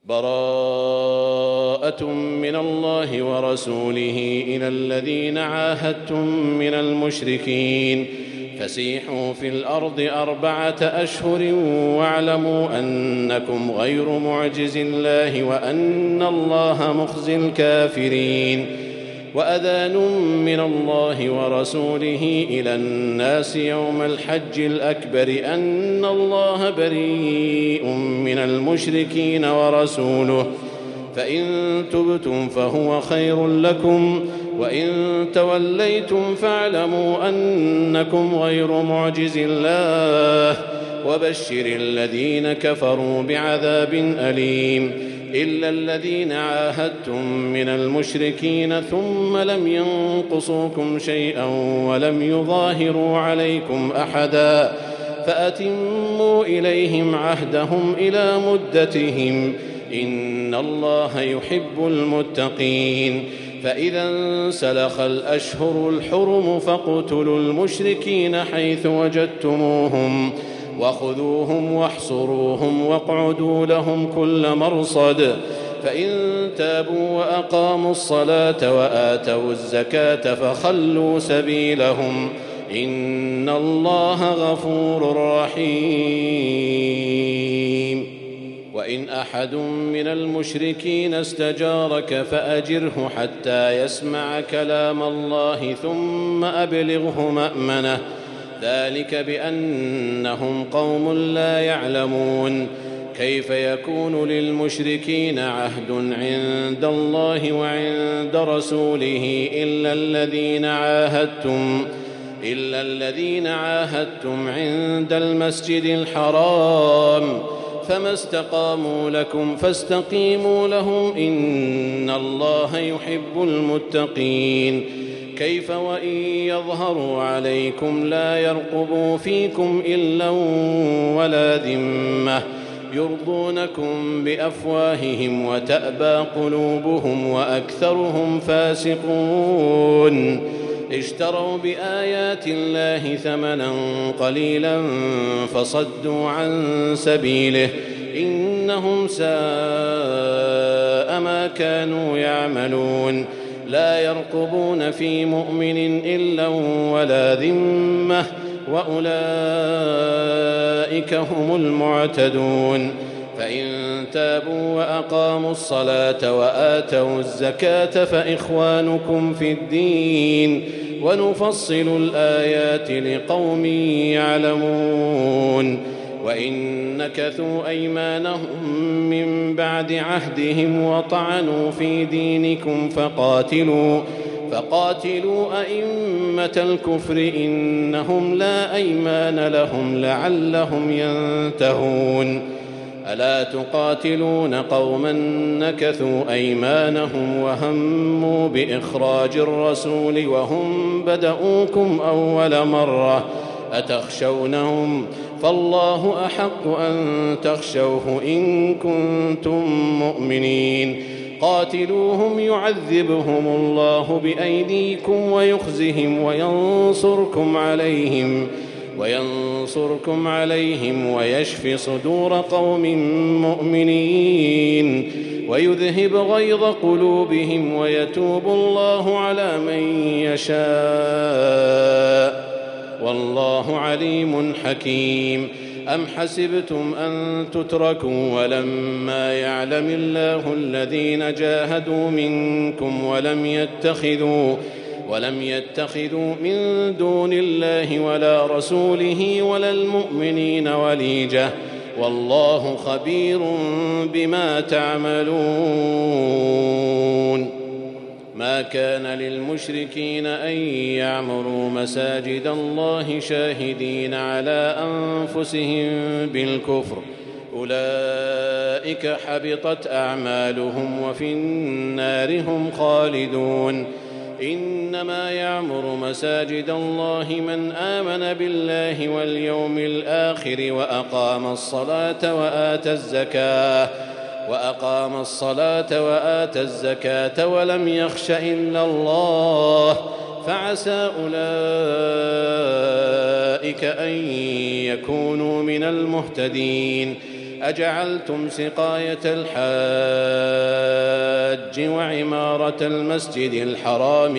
براءة من الله ورسوله إلى الذين عاهدتم من المشركين فسيحوا في الأرض 4 أشهر واعلموا أنكم غير معجز الله وأن الله مخزي الكافرين وأذان من الله ورسوله إلى الناس يوم الحج الأكبر أن الله بريء من المشركين ورسوله فإن تبتم فهو خير لكم وإن توليتم فاعلموا أنكم غير معجز الله وبشر الذين كفروا بعذاب أليم إلا الذين عاهدتم من المشركين ثم لم ينقصوكم شيئا ولم يظاهروا عليكم أحدا فأتموا إليهم عهدهم إلى مدتهم إن الله يحب المتقين فإذا انسلخ الأشهر الحرم فاقتلوا المشركين حيث وجدتموهم وخذوهم واحصروهم واقعدوا لهم كل مرصد فإن تابوا وأقاموا الصلاة وآتوا الزكاة فخلوا سبيلهم إن الله غفور رحيم وإن أحد من المشركين استجارك فأجره حتى يسمع كلام الله ثم أبلغه مأمنه ذلك بأنهم قوم لا يعلمون كيف يكون للمشركين عهد عند الله وعند رسوله إلا الذين عاهدتم عند المسجد الحرام فما استقاموا لكم فاستقيموا لهم إن الله يحب المتقين كيف وإن يظهروا عليكم لا يرقبوا فيكم إلا ولا ذمة يرضونكم بأفواههم وتأبى قلوبهم وأكثرهم فاسقون اشتروا بآيات الله ثمنا قليلا فصدوا عن سبيله إنهم ساء ما كانوا يعملون لا يرقبون في مؤمن إلا ولا ذمة وأولئك هم المعتدون فإن تابوا وأقاموا الصلاة وآتوا الزكاة فإخوانكم في الدين ونفصل الآيات لقوم يعلمون وإن نكثوا أيمانهم من بعد عهدهم وطعنوا في دينكم فقاتلوا أئمة الكفر إنهم لا أيمان لهم لعلهم ينتهون ألا تقاتلون قوما نكثوا أيمانهم وهموا بإخراج الرسول وهم بدؤوكم أول مرة أتخشونهم فالله أحق أن تخشوه إن كنتم مؤمنين قاتلوهم يعذبهم الله بأيديكم ويخزهم وينصركم عليهم ويشف صدور قوم مؤمنين ويذهب غيظ قلوبهم ويتوب الله على من يشاء والله عليم حكيم أم حسبتم أن تتركوا ولما يعلم الله الذين جاهدوا منكم ولم يتخذوا من دون الله ولا رسوله ولا المؤمنين وليجة والله خبير بما تعملون ما كان للمشركين أن يعمروا مساجد الله شاهدين على أنفسهم بالكفر أولئك حبطت أعمالهم وفي النار هم خالدون إنما يعمر مساجد الله من آمن بالله واليوم الآخر وأقام الصلاة وآتى الزكاة ولم يخش إلا الله فعسى أولئك أن يكونوا من المهتدين أجعلتم سقاية الحاج وعمارة المسجد الحرام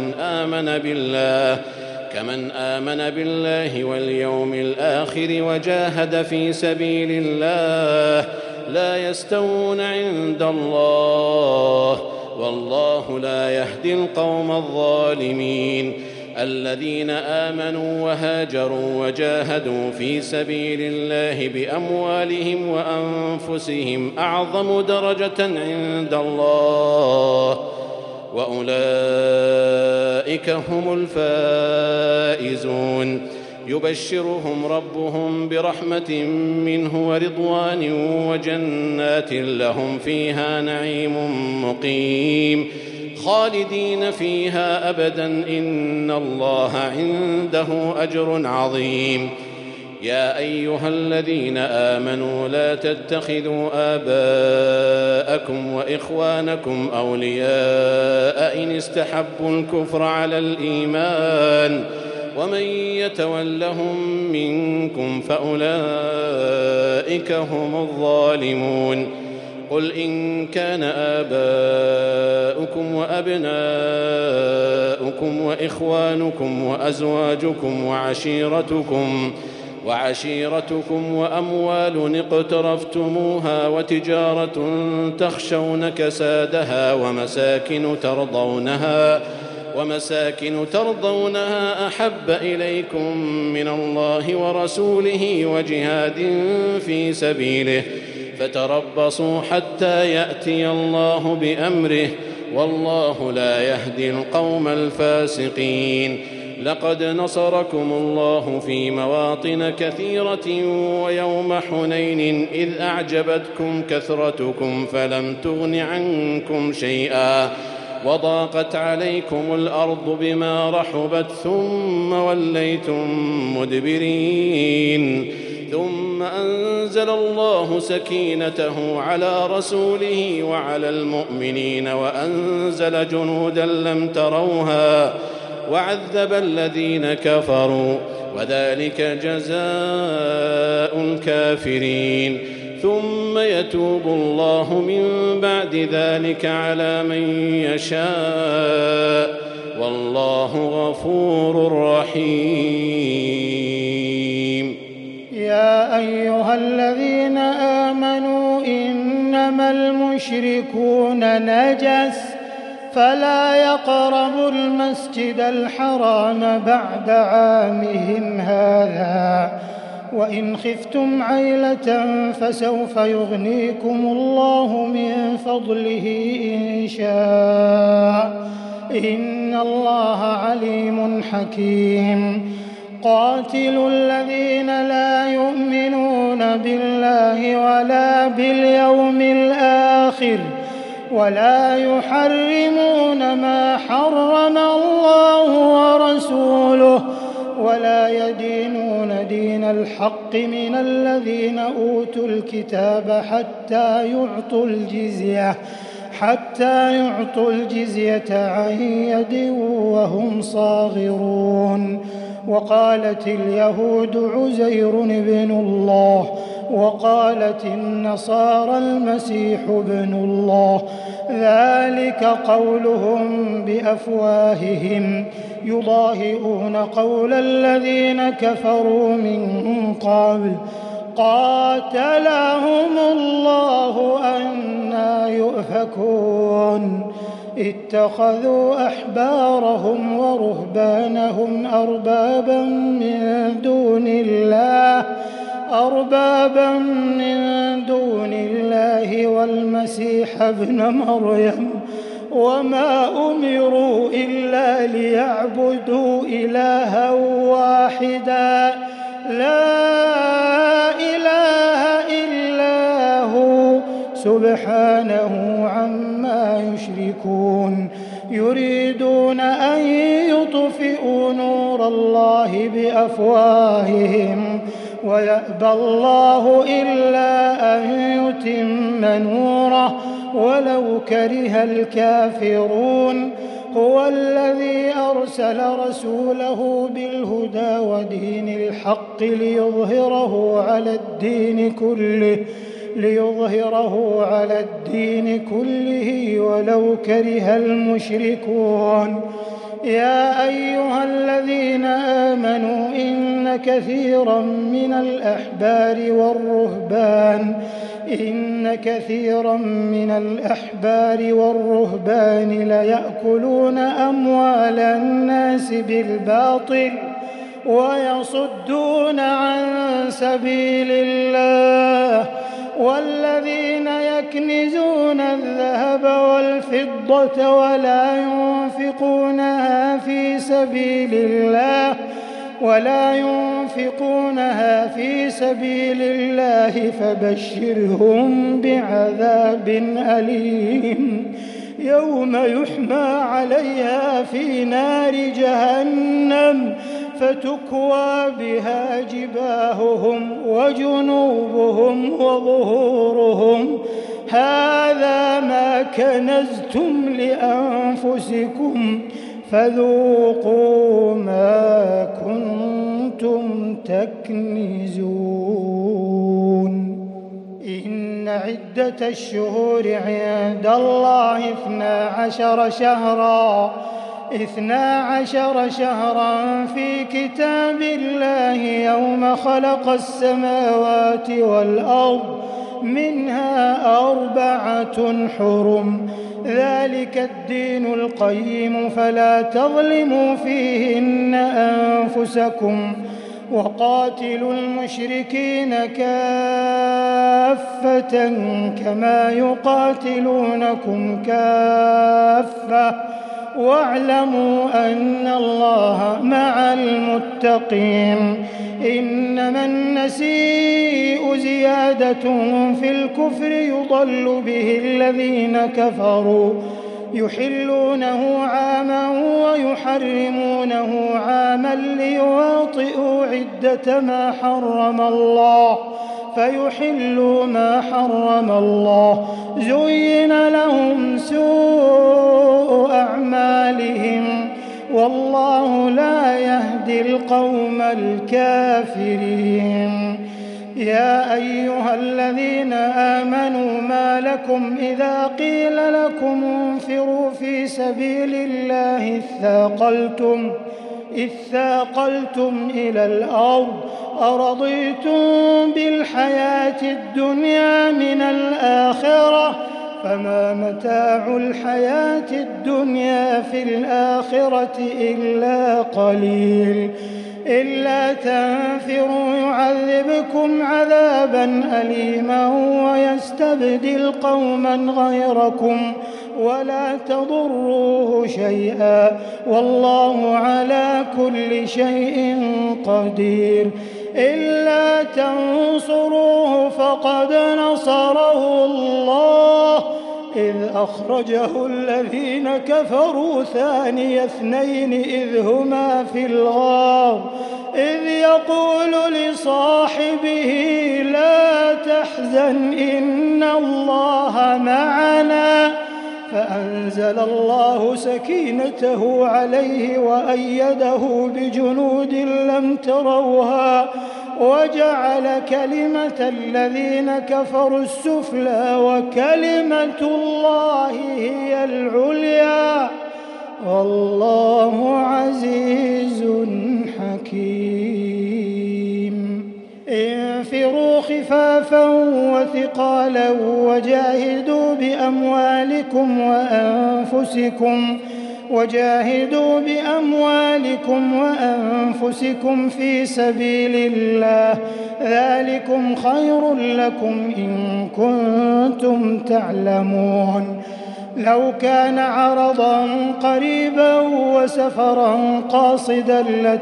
كمن آمن بالله واليوم الآخر وجاهد في سبيل الله لا يستوون عند الله والله لا يهدي القوم الظالمين. الذين آمنوا وهاجروا وجاهدوا في سبيل الله بأموالهم وأنفسهم أعظم درجة عند الله وأولئك هم الفائزون. يبشرهم ربهم برحمة منه ورضوان وجنات لهم فيها نعيم مقيم خالدين فيها أبدا إن الله عنده أجر عظيم. يا أيها الذين آمنوا لا تتخذوا آباءكم وإخوانكم أولياء إن استحبوا الكفر على الإيمان ومن يتولهم منكم فأولئك هم الظالمون. قل إن كان آباؤكم وأبناؤكم وإخوانكم وأزواجكم وعشيرتكم وأموال اقترفتموها وتجارة تخشون كسادها ومساكن ترضونها أحب إليكم من الله ورسوله وجهاد في سبيله فتربصوا حتى يأتي الله بأمره والله لا يهدي القوم الفاسقين. لقد نصركم الله في مواطن كثيرة ويوم حنين إذ أعجبتكم كثرتكم فلم تغن عنكم شيئا وضاقت عليكم الأرض بما رحبت ثم وليتم مدبرين. ثم أنزل الله سكينته على رسوله وعلى المؤمنين وأنزل جنودا لم تروها وعذب الذين كفروا وذلك جزاء الكافرين. ثم يتوب الله من بعد ذلك على من يشاء والله غفور رحيم. يا أيها الذين آمنوا إنما المشركون نجس فلا يقربوا المسجد الحرام بعد عامهم هذا وإن خفتم عيلة فسوف يغنيكم الله من فضله إن شاء إن الله عليم حكيم. قاتلوا الذين لا يؤمنون بالله ولا باليوم الآخر ولا يحرمون ما حرم الله ورسوله ولا يدينون دين الحق من الذين أوتوا الكتاب حتى يعطوا الجزية عن يد وهم صاغرون. وقالت اليهود عزير بن الله وقالت النصارى المسيح ابن الله ذلك قولهم بأفواههم يضاهئون قول الذين كفروا من قبل قاتلهم الله أنى يؤفكون. اتخذوا أحبارهم ورهبانهم أربابا من دون الله والمسيح ابن مريم وما أمروا إلا ليعبدوا إلها واحدا لا إله إلا هو سبحانه عما يشركون. يريدون أن يطفئوا نور الله بأفواههم ويأبى الله إلا أن يتم نوره ولو كره الكافرون. هو الذي أرسل رسوله بالهدى ودين الحق ليظهره على الدين كله ليظهره على الدين كله ولو كره المشركون. يا أيها الذين آمنوا إن كثيرا من الأحبار والرهبان ليأكلون أموال الناس بالباطل ويصدون عن سبيل الله، والذين يكنزون الذهب والفضة ولا ينفقونها في سبيل الله فبشرهم بعذاب أليم يوم يحمى عليها في نار جهنم فتكوى بها جباههم وجنوبهم وظهورهم هذا ما كنزتم لأنفسكم فذوقوا ما كنتم تكنزون. إن عدة الشهور عند الله 12 شهرا في كتاب الله يوم خلق السماوات والأرض منها 4 حرم ذلك الدين القيم فلا تظلموا فيهن أنفسكم وقاتلوا المشركين كافة كما يقاتلونكم كافة واعلموا أن الله مع المتقين. إنما النسيء زيادة في الكفر يضل به الذين كفروا يحلونه عاما ويحرمونه عاما ليواطئوا عدة ما حرم الله فيحلوا ما حرم الله زين لهم سوء أعمالهم والله لا يهدي القوم الكافرين. يا أيها الذين آمنوا ما لكم إذا قيل لكم انفروا في سبيل الله إذ ثاقلتم إلى الأرض أرضيتم بالحياة الدنيا من الآخرة فما متاع الحياة الدنيا في الآخرة إلا قليل. إلا تنفروا يعذبكم عذابا أليما ويستبدل قوما غيركم ولا تضروه شيئا والله على كل شيء قدير. إلا تنصروه فقد نصره الله إذ أخرجه الذين كفروا ثاني اثنين إذ هما في الغار إذ يقول لصاحبه لا تحزن إن الله معنا فأنزل الله سكينته عليه وأيده بجنود لم تروها وجعل كلمة الذين كفروا السفلى وكلمة الله هي العليا والله عزيز حكيم. انفروا خفافا وثقالا وجاهدوا بأموالكم وأنفسكم في سبيل الله ذلكم خير لكم إن كنتم تعلمون. لو كان عرضا قريبا وسفرا قاصدا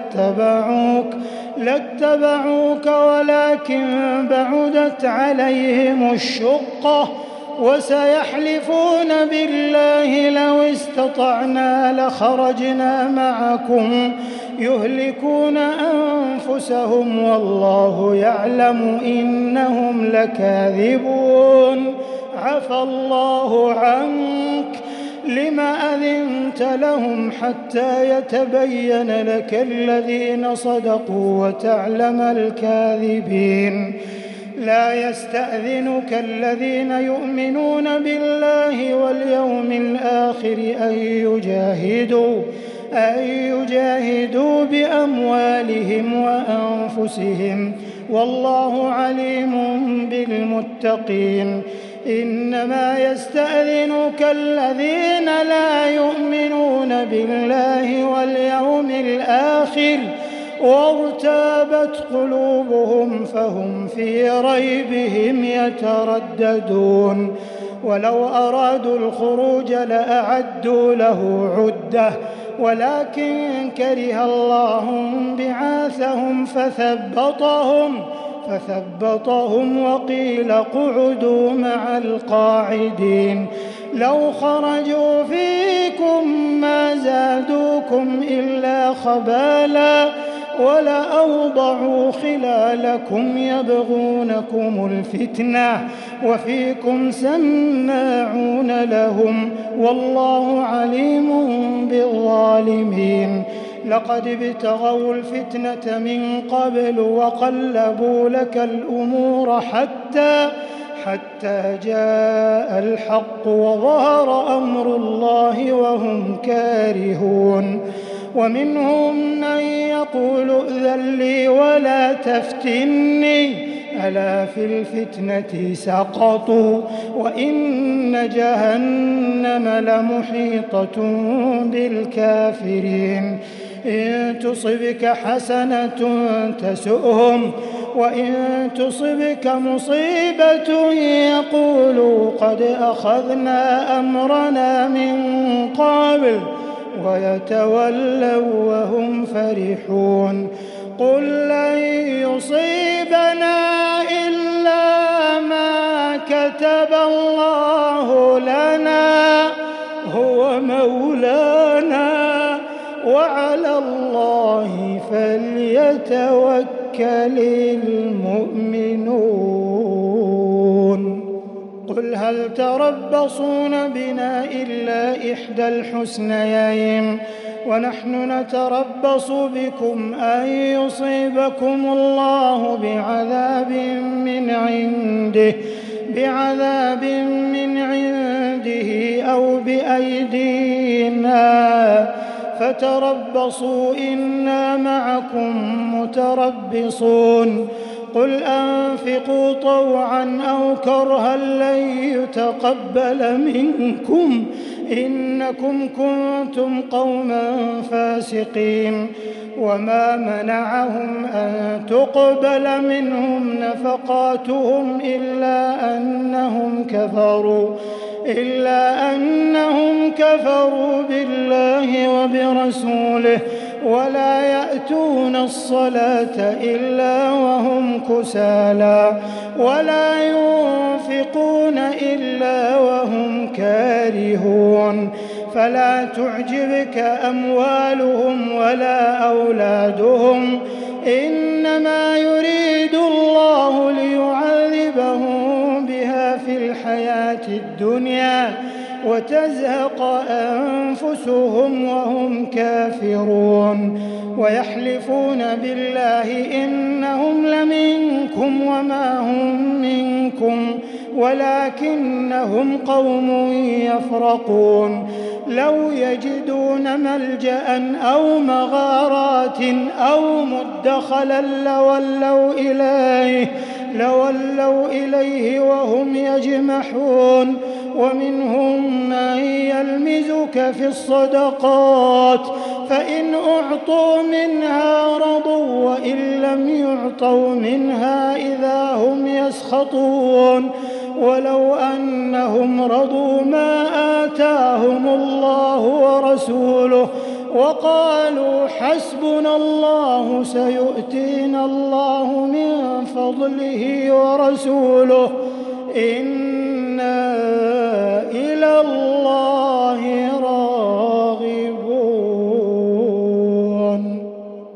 لاتبعوك ولكن بعدت عليهم الشقة وسيحلفون بالله لو استطعنا لخرجنا معكم يهلكون أنفسهم والله يعلم إنهم لكاذبون. عفى الله عنك لما أذنت لهم حتى يتبين لك الذين صدقوا وتعلم الكاذبين. لا يستأذنك الذين يؤمنون بالله واليوم الآخر أن يجاهدوا بأموالهم وأنفسهم والله عليم بالمتقين. إنما يستأذنك الذين لا يؤمنون بالله واليوم الآخر وارتابت قلوبهم فهم في ريبهم يترددون. ولو أرادوا الخروج لأعدوا له عدة ولكن كره الله بعاثهم فثبطهم وقيل اقعدوا مع القاعدين. لو خرجوا فيكم ما زادوكم إلا خبالا ولأوضعوا خلالكم يبغونكم الفتنة وفيكم سماعون لهم والله عليم بالظالمين. لقد ابتغوا الفتنة من قبل وقلبوا لك الأمور حتى جاء الحق وظهر أمر الله وهم كارهون. ومنهم من يقول ائذن لي ولا تفتني ألا في الفتنة سقطوا وإن جهنم لمحيطة بالكافرين. إن تصبك حسنة تسؤهم وإن تصبك مصيبة يقولوا قد أخذنا أمرنا من قبل ويتولوا وهم فرحون. قل لن يصيبنا إلا ما كتب الله لنا هو مولانا وعلى الله فليتوكل المؤمنون. قل هل تربصون بنا إلا إحدى الحسنيين ونحن نتربص بكم أن يصيبكم الله بعذاب من عنده أو بأيدينا فتربصوا إنا معكم متربصون. قل أنفقوا طوعا أو كرها لن يتقبل منكم إنكم كنتم قوما فاسقين. وما منعهم أن تقبل منهم نفقاتهم إلا أنهم كفروا بالله وبرسوله ولا يأتون الصلاة إلا وهم كسالى ولا ينفقون إلا وهم كارهون. فلا تعجبك أموالهم ولا أولادهم إنما يريد الله ليعذبهم بها في الحياة الدنيا وتزهق أنفسهم وهم كافرون. ويحلفون بالله إنهم لمنكم وما هم منكم ولكنهم قوم يفرقون. لو يجدون ملجأ أو مغارات أو مدخلا لولوا إليه وهم يجمحون. ومنهم من يلمزك في الصدقات فإن أعطوا منها رضوا وإن لم يعطوا منها إذا هم يسخطون. ولو أنهم رضوا ما آتاهم الله ورسوله وقالوا حسبنا الله سيؤتينا الله من فضله ورسوله إنا إلى الله راغبون.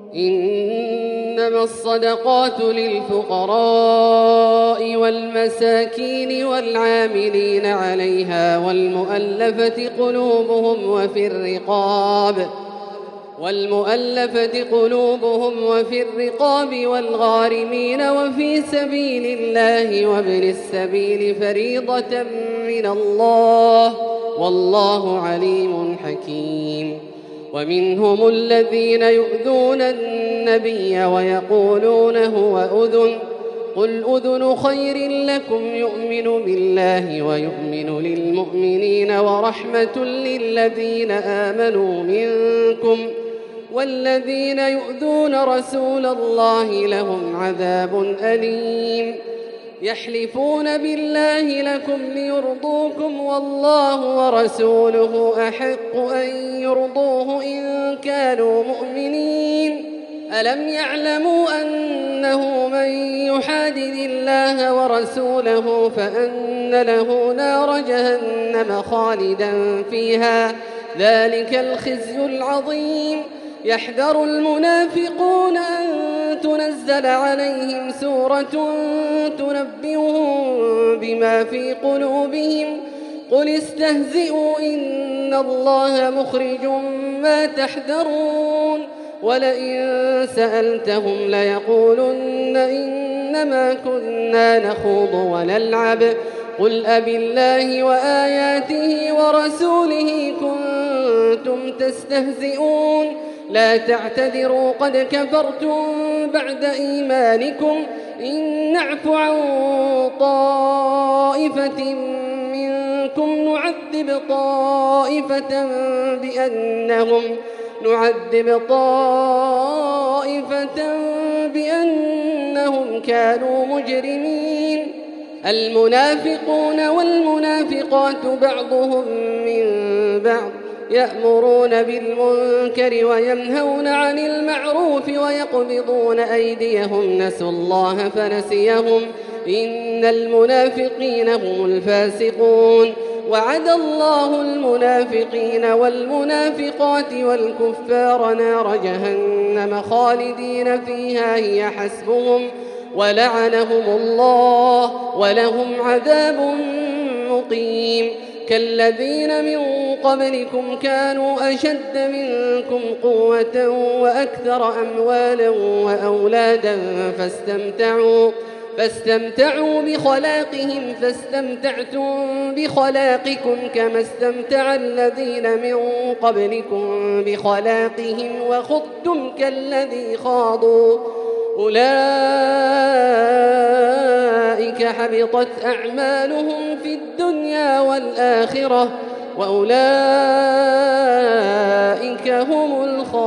إنما الصدقات للفقراء والمساكين والعاملين عليها والمؤلفة قلوبهم والمؤلفة قلوبهم وفي الرقاب والغارمين وفي سبيل الله وابن السبيل فريضة من الله والله عليم حكيم. ومنهم الذين يؤذون النبي ويقولون هو أذن قل أذن خير لكم يؤمن بالله ويؤمن للمؤمنين ورحمة للذين آمنوا منكم والذين يؤذون رسول الله لهم عذاب أليم. يحلفون بالله لكم ليرضوكم والله ورسوله أحق أن يرضوه إن كانوا مؤمنين. ألم يعلموا أنه من يحادد الله ورسوله فأن له نار جهنم خالدا فيها ذلك الخزي العظيم. يحذر المنافقون أن تنزل عليهم سورة تنبئهم بما في قلوبهم قل استهزئوا إن الله مخرج ما تحذرون ولئن سألتهم ليقولن إنما كنا نخوض ونلعب قل أبالله وآياته ورسوله كنتم تستهزئون لا تعتذروا قد كفرتم بعد إيمانكم إن نعف عن طائفة منكم نعذب طائفة بأنهم كانوا مجرمين. المنافقون والمنافقات بعضهم من بعض يأمرون بالمنكر وينهون عن المعروف ويقبضون أيديهم نسوا الله فنسيهم إن المنافقين هم الفاسقون. وعد الله المنافقين والمنافقات والكفار نار جهنم خالدين فيها هي حسبهم ولعنهم الله ولهم عذاب مقيم. كالذين من قبلكم كانوا أشد منكم قوة وأكثر أموالا وأولادا فاستمتعوا بخلاقهم فاستمتعتم بخلاقكم كما استمتع الذين من قبلكم بخلاقهم وخضتم كالذي خاضوا أولئك حبطت أعمالهم في الدنيا والآخرة وأولئك هم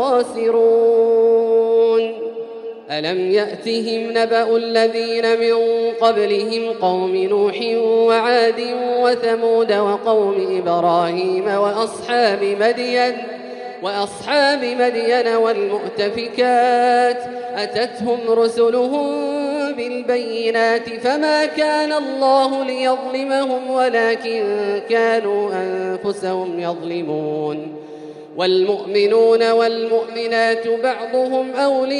الخاسرون. ألم يأتهم نبأ الذين من قبلهم قوم نوح وعاد وثمود وقوم إبراهيم وأصحاب مدين والمؤتفكات أتتهم رسلهم بالبينات فما كان الله ليظلمهم ولكن كانوا أنفسهم يظلمون. والمؤمنون والمؤمنات بعضهم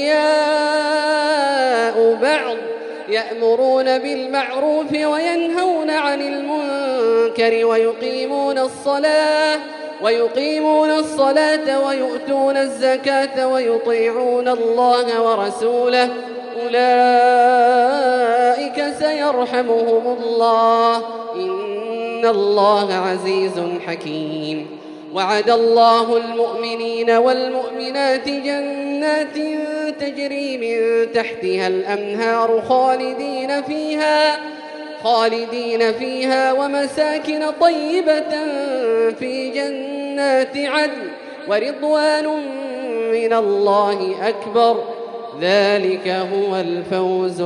أولياء بعض يأمرون بالمعروف وينهون عن المنكر ويقيمون الصلاة ويؤتون الزكاة ويطيعون الله ورسوله أولئك سيرحمهم الله إن الله عزيز حكيم. وعد الله المؤمنين والمؤمنات جنات تجري من تحتها الأنهار خالدين فيها ومساكن طيبة في جنات عدن ورضوان من الله أكبر ذلك هو الفوز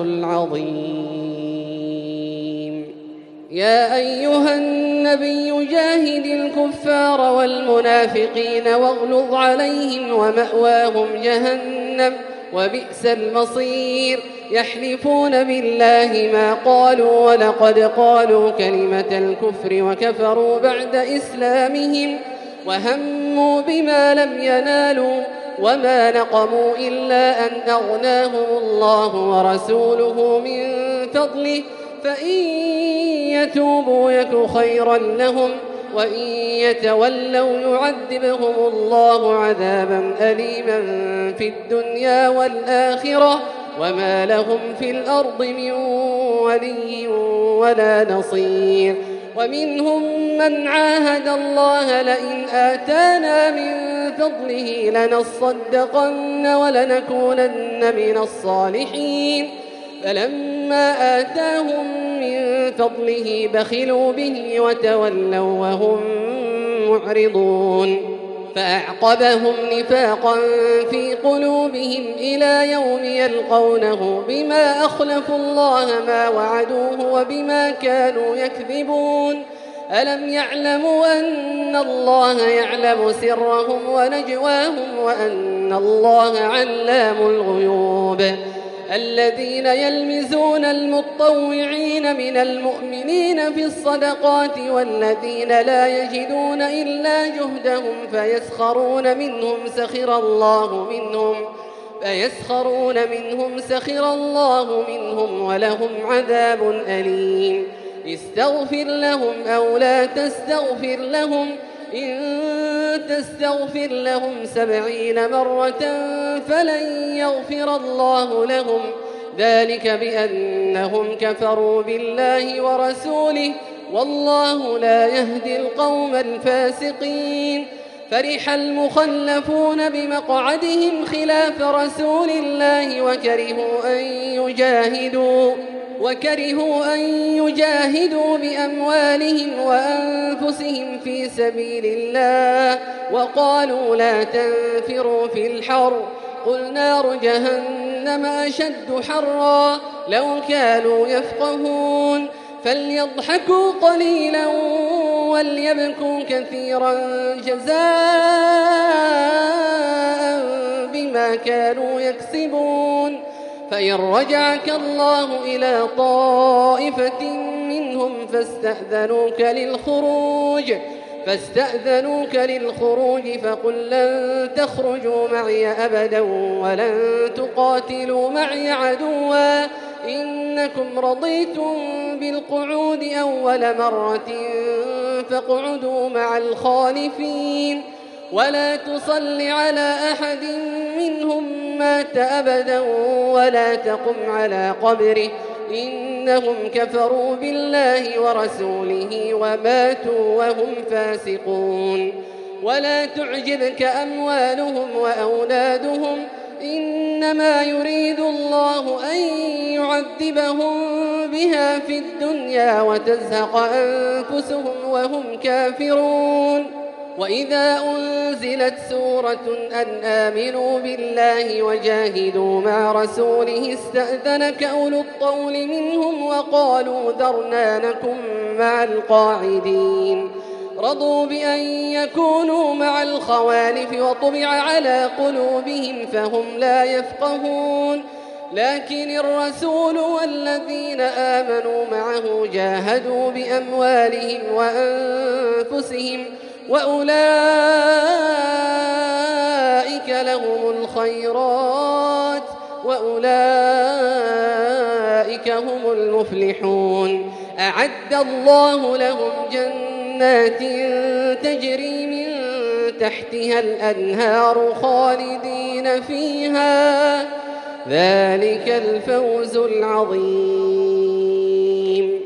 العظيم. يا أيها النبي جاهد الكفار والمنافقين واغلظ عليهم ومأواهم جهنم وبئس المصير. يحلفون بالله ما قالوا ولقد قالوا كلمة الكفر وكفروا بعد إسلامهم وهموا بما لم ينالوا وما نقموا إلا أن أغناهم الله ورسوله من فضله فإن يتوبوا يك خيرا لهم وإن يتولوا يعذبهم الله عذابا أليما في الدنيا والآخرة وما لهم في الأرض من ولي ولا نصير. ومنهم من عاهد الله لئن آتانا من فضله لنصدقن ولنكونن من الصالحين فلما آتاهم من فضله بخلوا به وتولوا وهم معرضون فأعقبهم نفاقا في قلوبهم إلى يوم يلقونه بما أخلفوا الله ما وعدوه وبما كانوا يكذبون. ألم يعلموا أن الله يعلم سرهم ونجواهم وأن الله علام الغيوب. الذين يلمزون المطوعين من المؤمنين في الصدقات والذين لا يجدون إلا جهدهم فيسخرون منهم سخر الله منهم ولهم عذاب أليم. استغفر لهم أو لا تستغفر لهم إن تستغفر لهم 70 مرة فلن يغفر الله لهم ذلك بأنهم كفروا بالله ورسوله والله لا يهدي القوم الفاسقين. فرح المخلفون بمقعدهم خلاف رسول الله وكرهوا أن يجاهدوا بأموالهم وأنفسهم في سبيل الله وقالوا لا تنفروا في الحر قل نار جهنم أشد حرا لو كانوا يفقهون. فليضحكوا قليلا وليبكوا كثيرا جزاء بما كانوا يكسبون. فإن رجعك الله إلى طائفة منهم فاستأذنوك للخروج فقل لن تخرجوا معي أبدا ولن تقاتلوا معي عدوا إنكم رضيتم بالقعود أول مرة فاقعدوا مع الخالفين ولا تصل على أحد منهم مات أبدا ولا تقم على قبره إنهم كفروا بالله ورسوله وماتوا وهم فاسقون. ولا تعجبك أموالهم وأولادهم إنما يريد الله أن يعذبهم بها في الدنيا وتزهق أنفسهم وهم كافرون. وإذا أنزلت سورة أن آمنوا بالله وجاهدوا مع رسوله استأذنك أولو الطول منهم وقالوا ذرنا نكن مع القاعدين. رضوا بأن يكونوا مع الخوالف وطبع على قلوبهم فهم لا يفقهون. لكن الرسول والذين آمنوا معه جاهدوا بأموالهم وأنفسهم وأولئك لهم الخيرات وأولئك هم المفلحون. أعد الله لهم جنات تجري من تحتها الأنهار خالدين فيها ذلك الفوز العظيم.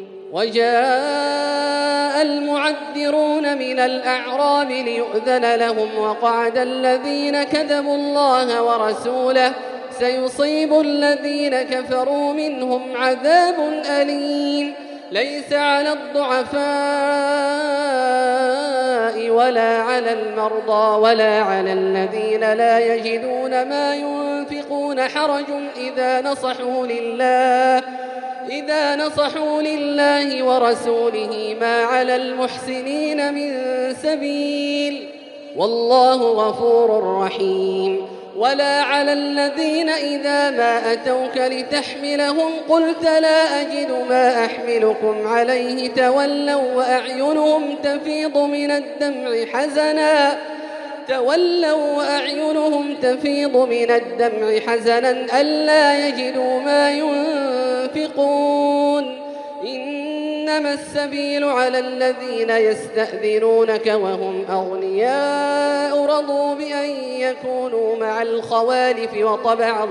وجاء المعذرون من الأعراب ليؤذن لهم وقعد الذين كذبوا الله ورسوله سيصيب الذين كفروا منهم عذاب أليم. ليس على الضعفاء ولا على المرضى ولا على الذين لا يجدون ما ينفقون حرج إذا نصحوا لله ورسوله ما على المحسنين من سبيل والله غفور رحيم. ولا على الذين إذا ما أتوك لتحملهم قلت لا أجد ما أحملكم عليه تولوا وأعينهم تفيض من الدمع حزنا ألا يجدوا ما ينفقون. إن إنما السبيل على الذين يستأذنونك وهم أغنياء رضوا بأن يكونوا مع الخوالف وطبع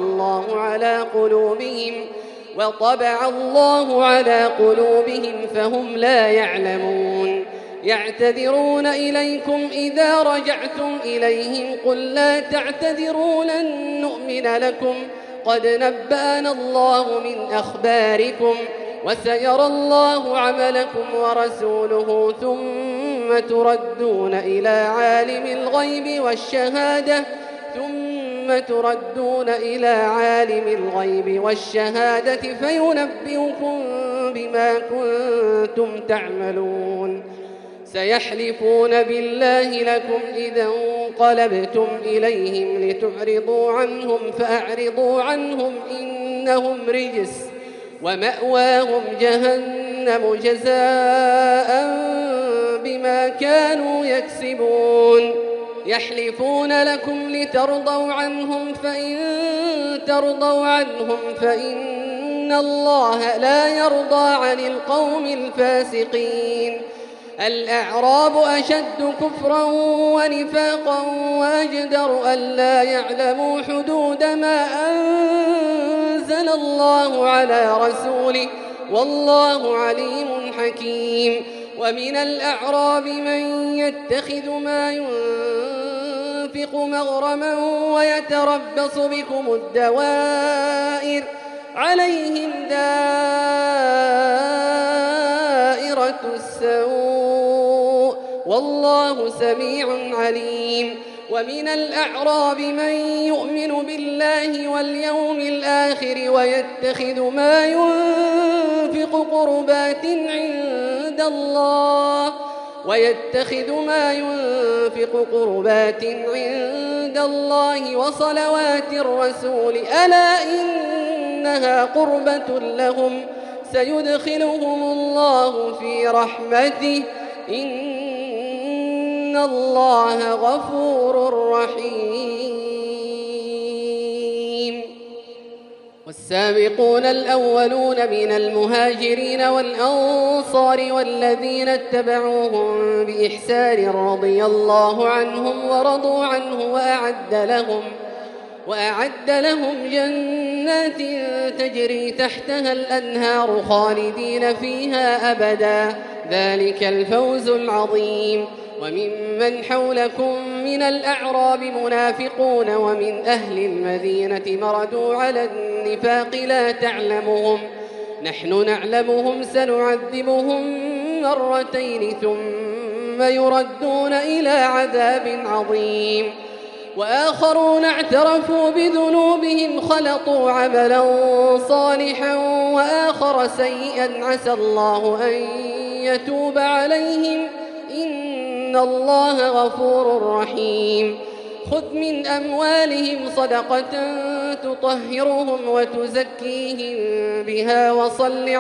الله على قلوبهم فهم لا يعلمون. يعتذرون إليكم إذا رجعتم إليهم قل لا تعتذروا لن نؤمن لكم قد نبأنا الله من أخباركم وسيرى الله عملكم ورسوله ثم تردون إلى عالم الغيب والشهادة فينبئكم بما كنتم تعملون. سيحلفون بالله لكم إذا انقلبتم إليهم لتعرضوا عنهم فأعرضوا عنهم إنهم رجس ومأواهم جهنم جزاء بما كانوا يكسبون. يحلفون لكم لترضوا عنهم فإن ترضوا عنهم فإن الله لا يرضى عن القوم الفاسقين. الأعراب أشد كفرا ونفاقا وأجدر ألا يعلموا حدود ما أنزل الله على رسوله والله عليم حكيم. ومن الأعراب من يتخذ ما ينفق مغرما ويتربص بكم الدوائر عليهم دائرة السوء والله سميع عليم. ومن الأعراب من يؤمن بالله واليوم الآخر ويتخذ ما ينفق قربات عند الله وصلوات الرسول ألا إنها قربة لهم سيدخلهم الله في رحمته إن الله غفور رحيم. والسابقون الأولون من المهاجرين والأنصار والذين اتبعوهم بإحسان رضي الله عنهم ورضوا عنه وأعد لهم جنات تجري تحتها الأنهار خالدين فيها أبدا ذلك الفوز العظيم. وممن حولكم من الأعراب منافقون ومن أهل المدينة مردوا على النفاق لا تعلمهم نحن نعلمهم سنعذبهم مرتين ثم يردون إلى عذاب عظيم. وآخرون اعترفوا بذنوبهم خلطوا عملا صالحا وآخر سيئا عسى الله أن يتوب عليهم إن الله غفور رحيم. خذ من أموالهم صدقة تطهرهم وتزكيهم بها وصل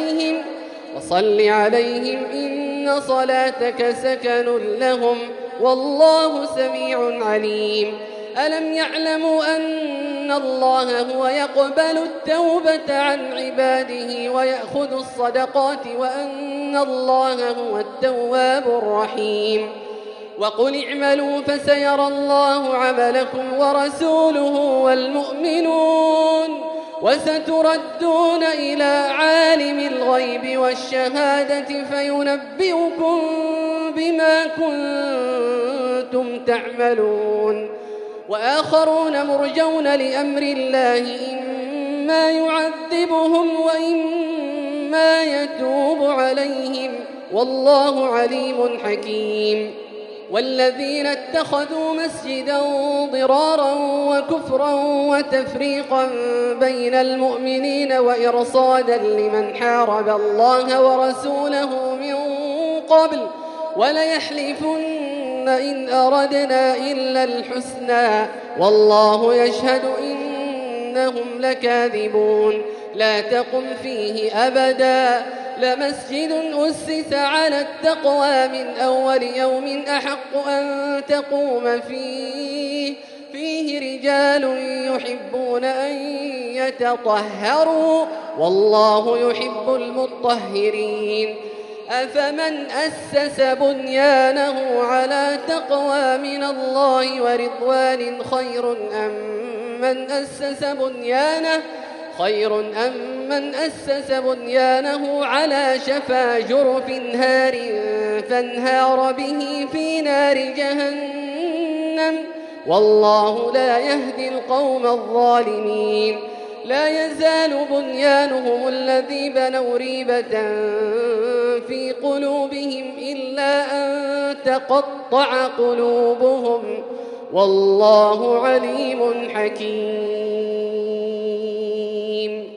عليهم إن صلاتك سكن لهم والله سميع عليم. ألم يعلموا أن الله هو يقبل التوبة عن عباده ويأخذ الصدقات وأن الله هو التواب الرحيم. وقل اعملوا فسيرى الله عملكم ورسوله والمؤمنون وستردون إلى عالم الغيب والشهادة فينبئكم بما كنتم تعملون. وآخرون مرجون لأمر الله إما يعذبهم وإما يتوب عليهم والله عليم حكيم. والذين اتخذوا مسجدا ضرارا وكفرا وتفريقا بين المؤمنين وإرصادا لمن حارب الله ورسوله من قبل وليحلفن إن أردنا إلا الحسنى والله يشهد إنهم لكاذبون. لا تقم فيه أبدا لمسجد أسس على التقوى من أول يوم أحق أن تقوم فيه رجال يحبون أن يتطهروا والله يحب المطهرين. أفمن أسس بنيانه على تقوى من الله ورضوان خير أم من أسس بنيانه على شفا جرف هار فانهار به في نار جهنم والله لا يهدي القوم الظالمين لا يزال بنيانهم الذي بنوا ريبة في قلوبهم إلا أن تقطع قلوبهم والله عليم حكيم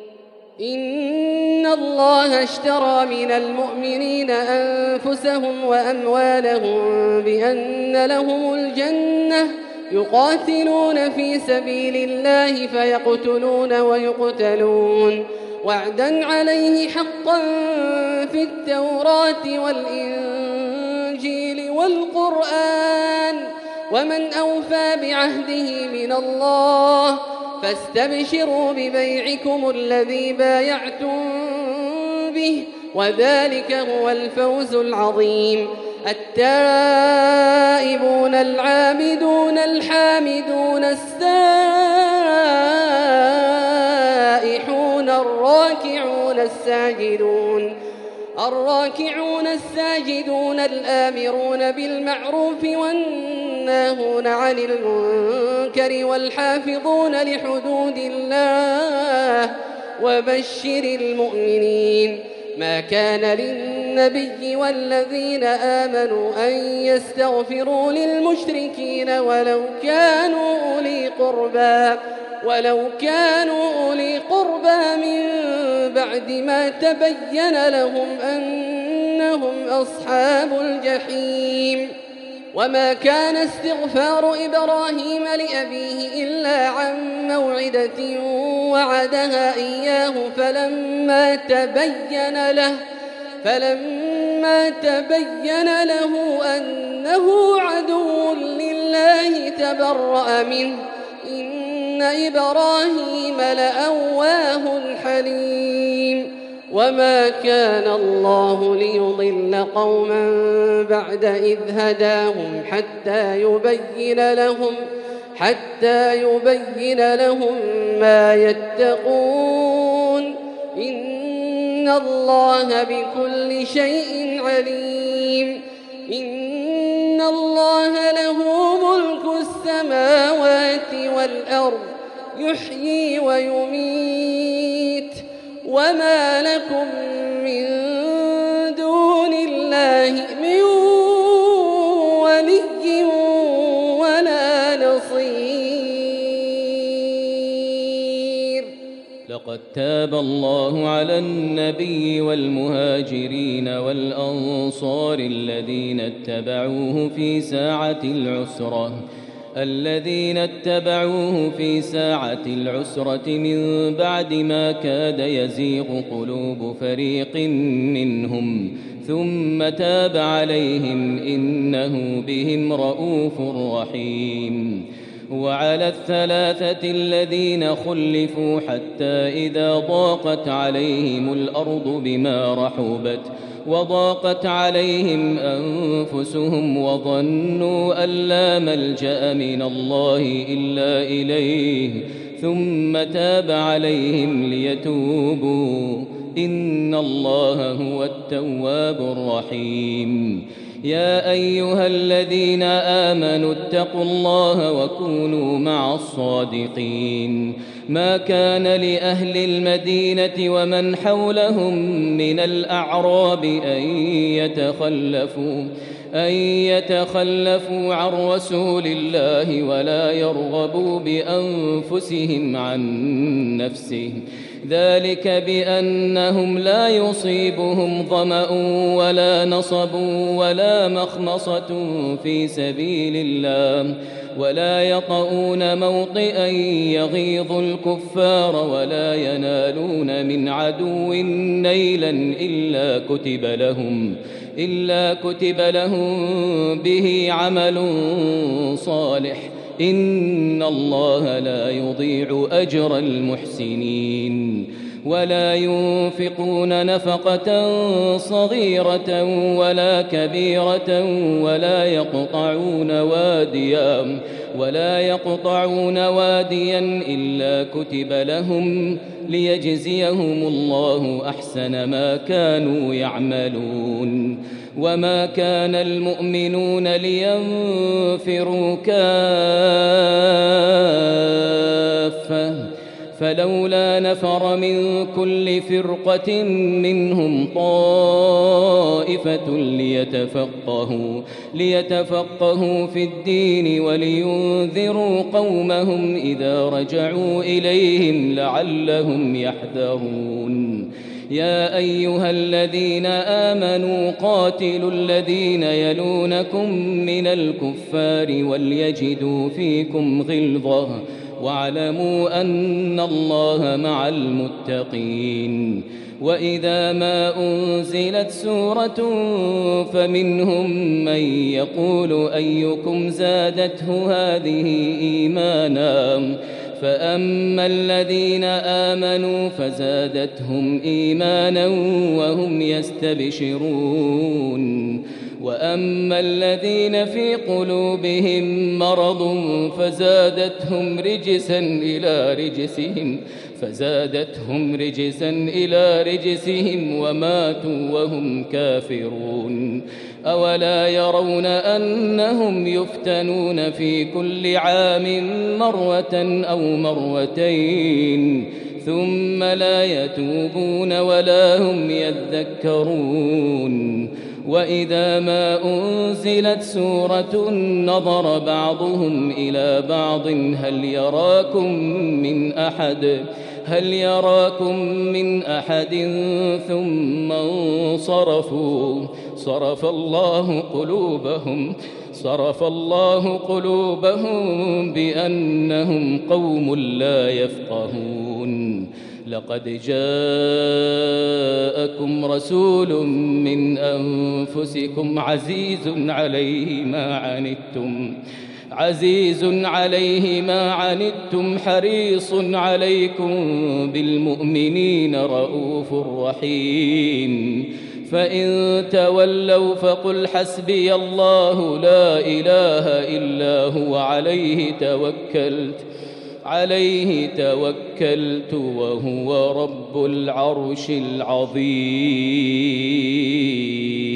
إن الله اشترى من المؤمنين أنفسهم وأموالهم بأن لهم الجنة يقاتلون في سبيل الله فيقتلون ويقتلون وعدا عليه حقا في التوراة والإنجيل والقرآن ومن أوفى بعهده من الله فاستبشروا ببيعكم الذي بايعتم به وذلك هو الفوز العظيم التائبون العابدون الحامدون السائحون الراكعون الساجدون الآمرون بالمعروف والناهون عن المنكر والحافظون لحدود الله وبشر المؤمنين ما كان للنبي والذين آمنوا أن يستغفروا للمشركين ولو كانوا أولي قربى من بعد ما تبين لهم أنهم أصحاب الجحيم وما كان استغفار إبراهيم لأبيه إلا عن موعدة وعدها إياه فلما تبين له أنه عدو لله تبرأ منه إن إبراهيم لأواه حليم وما كان الله ليضل قوما بعد إذ هداهم حتى يبين لهم ما يتقون إن الله بكل شيء عليم إن الله له ملك السماوات والأرض يحيي ويميت وما لكم من دون الله من ولي ولا نصير لقد تاب الله على النبي والمهاجرين والأنصار الذين اتبعوه في ساعة العسرة من بعد ما كاد يزيغ قلوب فريق منهم ثم تاب عليهم إنه بهم رءوف رحيم وعلى الثلاثة الذين خلفوا حتى إذا ضاقت عليهم الأرض بما رحبت وضاقت عليهم أنفسهم وظنوا أن لا ملجأ من الله إلا إليه ثم تاب عليهم ليتوبوا إن الله هو التواب الرحيم يا أيها الذين آمنوا اتقوا الله وكونوا مع الصادقين ما كان لأهل المدينة ومن حولهم من الأعراب أن يتخلفوا عن رسول الله ولا يرغبوا بأنفسهم عن نفسه ذلك بأنهم لا يصيبهم ظمأ ولا نصب ولا مخمصة في سبيل الله ولا يطؤون موطئا يغيظ الكفار ولا ينالون من عدو نيلا إلا كتب لهم به عمل صالح إن الله لا يضيع أجر المحسنين ولا ينفقون نفقة صغيرة ولا كبيرة ولا يقطعون واديا إلا كتب لهم ليجزيهم الله أحسن ما كانوا يعملون. وما كان المؤمنون لينفروا كافة فلولا نفر من كل فرقة منهم طائفة ليتفقهوا في الدين ولينذروا قومهم إذا رجعوا إليهم لعلهم يحذرون. يا أيها الذين آمنوا قاتلوا الذين يلونكم من الكفار وليجدوا فيكم غلظة واعلموا أن الله مع المتقين. وإذا ما أنزلت سورة فمنهم من يقول أيكم زادته هذه إيمانا فأما الذين آمنوا فزادتهم إيمانا وهم يستبشرون وأما الذين في قلوبهم مرض فزادتهم رجسا إلى رجسهم وماتوا وهم كافرون. أولا يرون أنهم يفتنون في كل عام مرة أو مرتين ثم لا يتوبون ولا هم يذكرون. وإذا ما أنزلت سورة نظر بعضهم إلى بعض هل يراكم من أحد ثم انصرفوا صرف الله قلوبهم بأنهم قوم لا يفقهون. لقد جاءكم رسول من أنفسكم عزيز عليه ما عنتم حريص عليكم بالمؤمنين رؤوف رحيم. فإن تولوا فقل حسبي الله لا إله إلا هو عليه توكلت وهو رب العرش العظيم.